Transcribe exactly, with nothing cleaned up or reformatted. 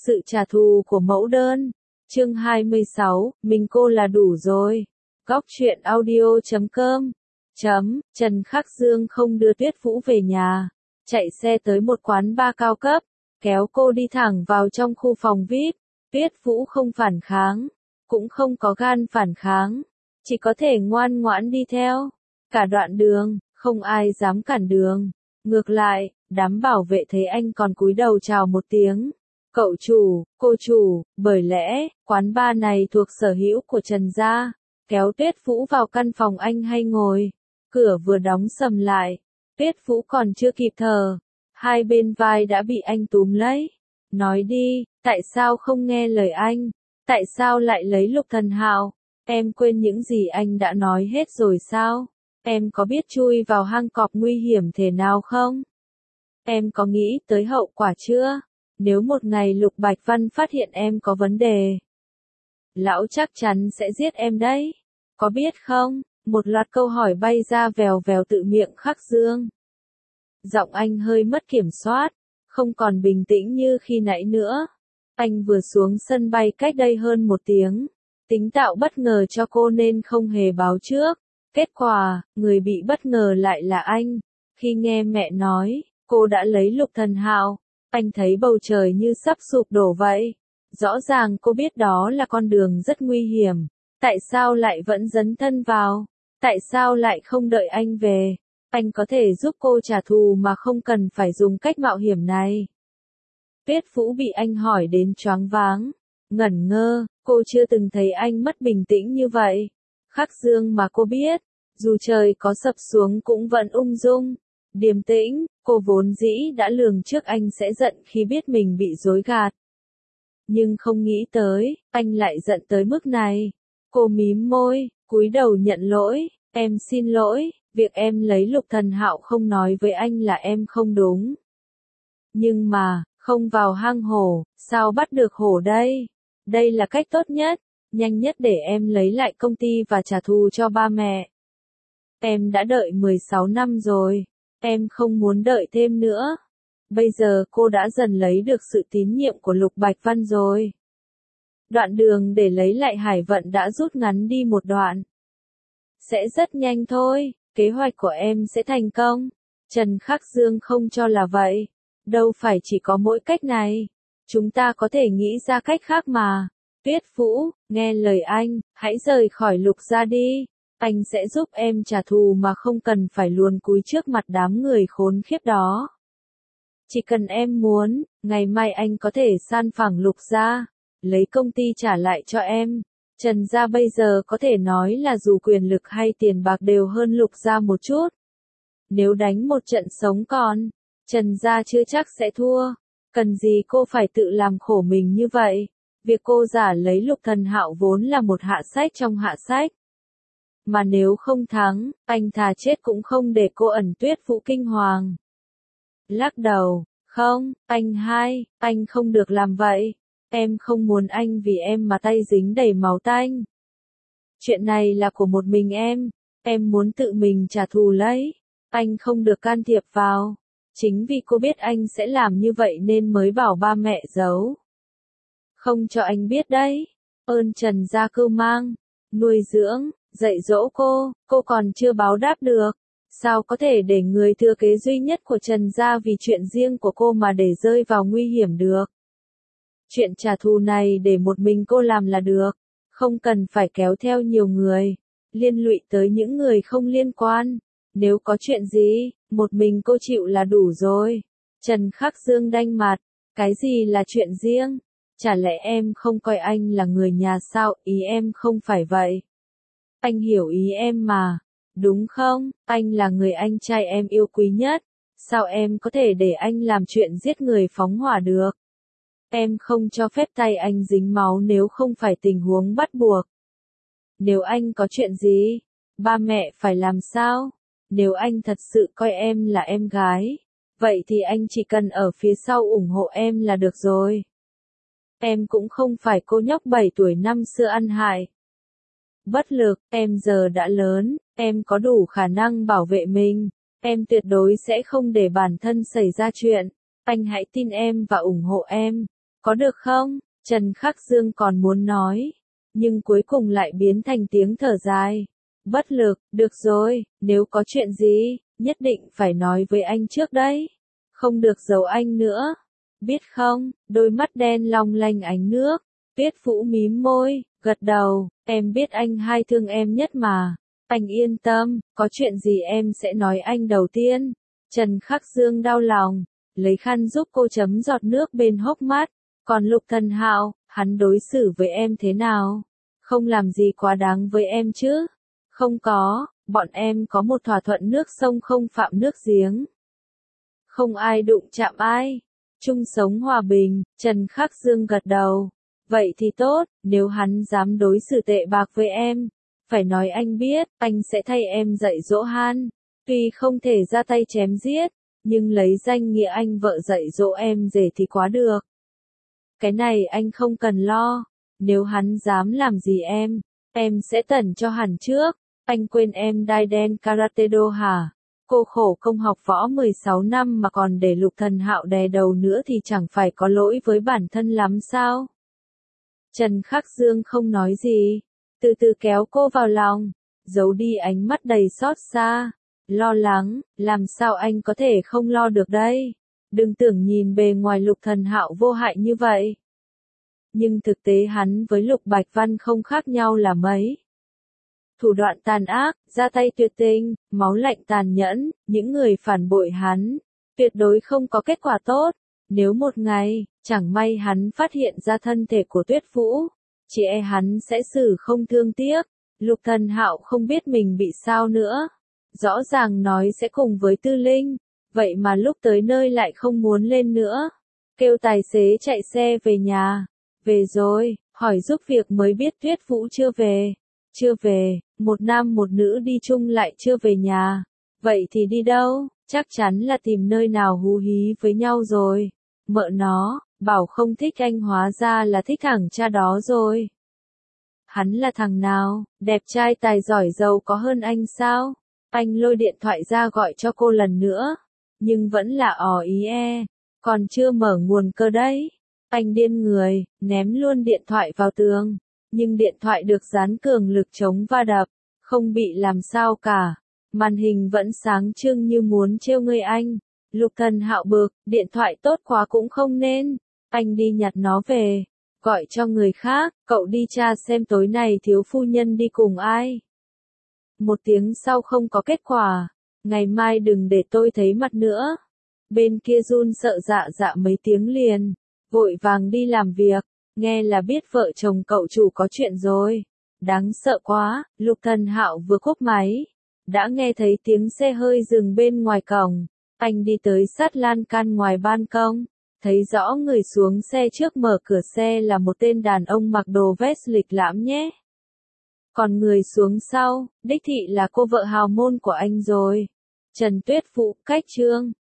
Sự trả thù của mẫu đơn. Chương hai mươi sáu, mình cô là đủ rồi. Góc truyện audio chấm com. Chấm, Trần Khắc Dương không đưa Tuyết Vũ về nhà, chạy xe tới một quán bar cao cấp, kéo cô đi thẳng vào trong khu phòng vi ai pi. Tuyết Vũ không phản kháng, cũng không có gan phản kháng, chỉ có thể ngoan ngoãn đi theo. Cả đoạn đường, không ai dám cản đường. Ngược lại, đám bảo vệ thấy anh còn cúi đầu chào một tiếng. Cậu chủ, cô chủ, bởi lẽ, quán bar này thuộc sở hữu của Trần gia. Kéo Tuyết Vũ vào căn phòng anh hay ngồi. Cửa vừa đóng sầm lại. Tuyết Vũ còn chưa kịp thở. Hai bên vai đã bị anh túm lấy. Nói đi, tại sao không nghe lời anh? Tại sao lại lấy Lục Thần Hạo? Em quên những gì anh đã nói hết rồi sao? Em có biết chui vào hang cọp nguy hiểm thế nào không? Em có nghĩ tới hậu quả chưa? Nếu một ngày Lục Bạch Văn phát hiện em có vấn đề, lão chắc chắn sẽ giết em đấy. Có biết không? Một loạt câu hỏi bay ra vèo vèo tự miệng Khắc Dương. Giọng anh hơi mất kiểm soát, không còn bình tĩnh như khi nãy nữa. Anh vừa xuống sân bay cách đây hơn một tiếng, tính tạo bất ngờ cho cô nên không hề báo trước. Kết quả, người bị bất ngờ lại là anh. Khi nghe mẹ nói, cô đã lấy Lục Thần Hạo, anh thấy bầu trời như sắp sụp đổ vậy. Rõ ràng cô biết đó là con đường rất nguy hiểm. Tại sao lại vẫn dấn thân vào? Tại sao lại không đợi anh về? Anh có thể giúp cô trả thù mà không cần phải dùng cách mạo hiểm này. Tuyết Vũ bị anh hỏi đến choáng váng, ngẩn ngơ, cô chưa từng thấy anh mất bình tĩnh như vậy. Khắc Dương mà cô biết, dù trời có sập xuống cũng vẫn ung dung, điềm tĩnh. Cô vốn dĩ đã lường trước anh sẽ giận khi biết mình bị dối gạt. Nhưng không nghĩ tới, anh lại giận tới mức này. Cô mím môi, cúi đầu nhận lỗi, em xin lỗi, việc em lấy Lục Thần Hạo không nói với anh là em không đúng. Nhưng mà, không vào hang hổ, sao bắt được hổ đây? Đây là cách tốt nhất, nhanh nhất để em lấy lại công ty và trả thù cho ba mẹ. Em đã đợi mười sáu năm rồi, em không muốn đợi thêm nữa. Bây giờ cô đã dần lấy được sự tín nhiệm của Lục Bạch Văn rồi. Đoạn đường để lấy lại Hải Vận đã rút ngắn đi một đoạn. Sẽ rất nhanh thôi, kế hoạch của em sẽ thành công. Trần Khắc Dương không cho là vậy. Đâu phải chỉ có mỗi cách này. Chúng ta có thể nghĩ ra cách khác mà. Tuyết Vũ, nghe lời anh, hãy rời khỏi Lục gia đi. Anh sẽ giúp em trả thù mà không cần phải luồn cúi trước mặt đám người khốn khiếp đó. Chỉ cần em muốn, ngày mai anh có thể san phẳng Lục gia, lấy công ty trả lại cho em. Trần gia bây giờ có thể nói là dù quyền lực hay tiền bạc đều hơn Lục gia một chút. Nếu đánh một trận sống còn, Trần gia chưa chắc sẽ thua. Cần gì cô phải tự làm khổ mình như vậy? Việc cô giả lấy Lục Thần Hạo vốn là một hạ sách trong hạ sách. Mà nếu không thắng, anh thà chết cũng không để cô ẩn Tuyết Vũ kinh hoàng. Lắc đầu, không, anh hai, anh không được làm vậy. Em không muốn anh vì em mà tay dính đầy máu tanh. Chuyện này là của một mình em, em muốn tự mình trả thù lấy. Anh không được can thiệp vào. Chính vì cô biết anh sẽ làm như vậy nên mới bảo ba mẹ giấu. Không cho anh biết đấy. Ơn Trần gia cưu mang, nuôi dưỡng, dạy dỗ cô, cô còn chưa báo đáp được. Sao có thể để người thừa kế duy nhất của Trần gia vì chuyện riêng của cô mà để rơi vào nguy hiểm được? Chuyện trả thù này để một mình cô làm là được, không cần phải kéo theo nhiều người, liên lụy tới những người không liên quan. Nếu có chuyện gì, một mình cô chịu là đủ rồi. Trần Khắc Dương đanh mặt, cái gì là chuyện riêng? Chả lẽ em không coi anh là người nhà sao? Ý em không phải vậy. Anh hiểu ý em mà, đúng không? Anh là người anh trai em yêu quý nhất. Sao em có thể để anh làm chuyện giết người phóng hỏa được? Em không cho phép tay anh dính máu nếu không phải tình huống bắt buộc. Nếu anh có chuyện gì, ba mẹ phải làm sao? Nếu anh thật sự coi em là em gái, vậy thì anh chỉ cần ở phía sau ủng hộ em là được rồi. Em cũng không phải cô nhóc bảy tuổi năm xưa ăn hại. Bất lực, em giờ đã lớn, em có đủ khả năng bảo vệ mình. Em tuyệt đối sẽ không để bản thân xảy ra chuyện. Anh hãy tin em và ủng hộ em. có được không? Trần Khắc Dương còn muốn nói, nhưng cuối cùng lại biến thành tiếng thở dài. Bất lực, được rồi, nếu có chuyện gì, nhất định phải nói với anh trước đấy. Không được giấu anh nữa. Biết không, đôi mắt đen long lanh ánh nước. Tuyết Vũ mím môi, gật đầu, em biết anh hai thương em nhất mà. Anh yên tâm, có chuyện gì em sẽ nói anh đầu tiên. Trần Khắc Dương đau lòng, lấy khăn giúp cô chấm giọt nước bên hốc mắt. Còn Lục Thần Hạo, hắn đối xử với em thế nào? Không làm gì quá đáng với em chứ? Không có, bọn em có một thỏa thuận nước sông không phạm nước giếng. Không ai đụng chạm ai. Chung sống hòa bình, Trần Khắc Dương gật đầu. Vậy thì tốt, nếu hắn dám đối xử tệ bạc với em, phải nói anh biết, anh sẽ thay em dạy dỗ hắn. Tuy không thể ra tay chém giết, nhưng lấy danh nghĩa anh vợ dạy dỗ em rể thì quá được. Cái này anh không cần lo, nếu hắn dám làm gì em, em sẽ tẩn cho hẳn trước. Anh quên em đai đen karate do hả? Cô khổ công học võ mười sáu năm mà còn để Lục Thần Hạo đè đầu nữa thì chẳng phải có lỗi với bản thân lắm sao? Trần Khắc Dương không nói gì, từ từ kéo cô vào lòng, giấu đi ánh mắt đầy xót xa, lo lắng, làm sao anh có thể không lo được đây? Đừng tưởng nhìn bề ngoài Lục Thần Hạo vô hại như vậy. Nhưng thực tế hắn với Lục Bạch Văn không khác nhau là mấy. Thủ đoạn tàn ác, ra tay tuyệt tình, máu lạnh tàn nhẫn, những người phản bội hắn, tuyệt đối không có kết quả tốt. Nếu một ngày, chẳng may hắn phát hiện ra thân thể của Tuyết Vũ, chỉ e hắn sẽ xử không thương tiếc. Lục Thần Hạo không biết mình bị sao nữa. Rõ ràng nói sẽ cùng với Tư Linh, vậy mà lúc tới nơi lại không muốn lên nữa. Kêu tài xế chạy xe về nhà. Về rồi, hỏi giúp việc mới biết Tuyết Vũ chưa về. Chưa về, một nam một nữ đi chung lại chưa về nhà. Vậy thì đi đâu? Chắc chắn là tìm nơi nào hú hí với nhau rồi. Mợ nó, bảo không thích anh hóa ra là thích thằng cha đó rồi. Hắn là thằng nào, đẹp trai tài giỏi giàu có hơn anh sao? Anh lôi điện thoại ra gọi cho cô lần nữa, nhưng vẫn là ò ý e, còn chưa mở nguồn cơ đấy. Anh điên người, ném luôn điện thoại vào tường, nhưng điện thoại được dán cường lực chống va đập, không bị làm sao cả. Màn hình vẫn sáng trưng như muốn trêu người anh. Lục Thần Hạo bực, điện thoại tốt quá cũng không nên. Anh đi nhặt nó về, gọi cho người khác, cậu đi tra xem tối này thiếu phu nhân đi cùng ai. Một tiếng sau không có kết quả, ngày mai đừng để tôi thấy mặt nữa. Bên kia run sợ dạ dạ mấy tiếng liền, vội vàng đi làm việc, nghe là biết vợ chồng cậu chủ có chuyện rồi. Đáng sợ quá, Lục Thần Hạo vừa cúp máy, đã nghe thấy tiếng xe hơi dừng bên ngoài cổng. Anh đi tới sát lan can ngoài ban công, thấy rõ người xuống xe trước mở cửa xe là một tên đàn ông mặc đồ vest lịch lãm nhé. Còn người xuống sau, đích thị là cô vợ hào môn của anh rồi. Trần Tuyết Vũ, cách chương.